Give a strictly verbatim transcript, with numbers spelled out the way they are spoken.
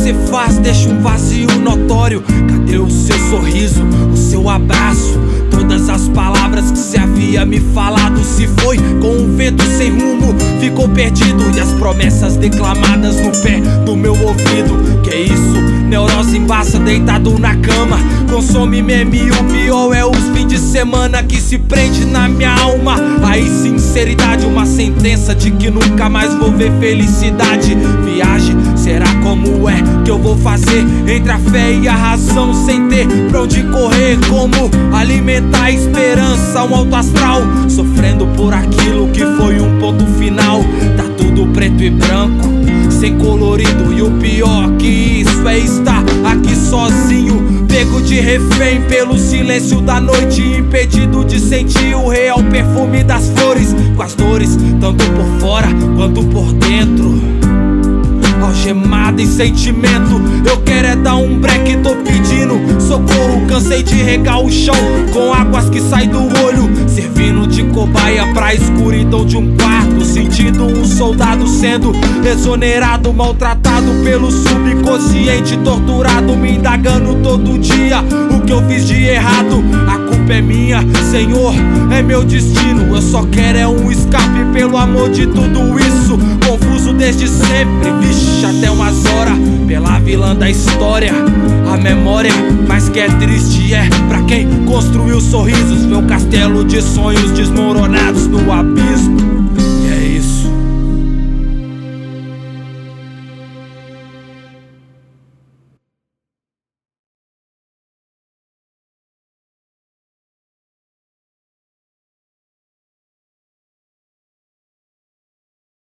você faz deixa um vazio notório. Cadê o seu sorriso, o seu abraço? Todas as palavras que cê havia me falado se foi com um vento sem rumo, ficou perdido. E as promessas declamadas no pé do meu ouvido. Que isso, neurose embaça deitado na cama. Consome meme e o pior é os fins de semana que se prende na minha alma. Aí sinceridade, uma sentença de que nunca mais vou ver felicidade. Viagem, será como é que eu vou fazer entre a fé e a razão, sem ter pra onde correr? Como alimentar a esperança, um alto astral, sofrendo por aquilo que foi um ponto final. Tá tudo preto e branco, sem colorido, e o pior que isso é estar aqui sozinho, pego de refém pelo silêncio da noite, impedido de sentir o real perfume das flores, com as dores tanto por fora quanto por dentro, algemado em sentimento. Eu quero é dar um break, tô pedindo socorro. Cansei de regar o chão com águas que saem do olho, servindo de cobaia pra escuridão de um quarto, sentindo um soldado sendo exonerado, maltratado pelo subconsciente, torturado, me indagando todo dia o que eu fiz de errado. A culpa é minha, Senhor, é meu destino. Eu só quero é um escape pelo amor de tudo isso. Confuso desde sempre, vixe, até umas horas pela vilã da história. A memória, mas que é triste é pra quem construiu sorrisos, meu castelo de sonhos desmoronados no abismo.